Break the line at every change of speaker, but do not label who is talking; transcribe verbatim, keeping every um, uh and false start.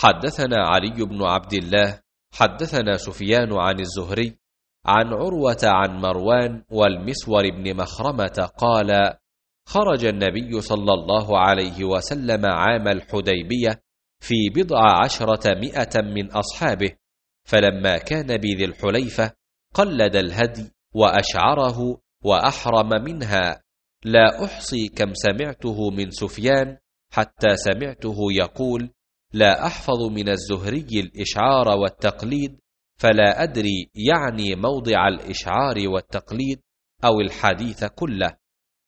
حدثنا علي بن عبد الله حدثنا سفيان عن الزهري عن عروة عن مروان والمسور بن مخرمة قال: خرج النبي صلى الله عليه وسلم عام الحديبية في بضع عشرة مئة من أصحابه، فلما كان بذي الحليفة قلد الهدي وأشعره وأحرم منها، لا أحصي كم سمعته من سفيان حتى سمعته يقول: لا أحفظ من الزهري الإشعار والتقليد، فلا أدري يعني موضع الإشعار والتقليد أو الحديث كله.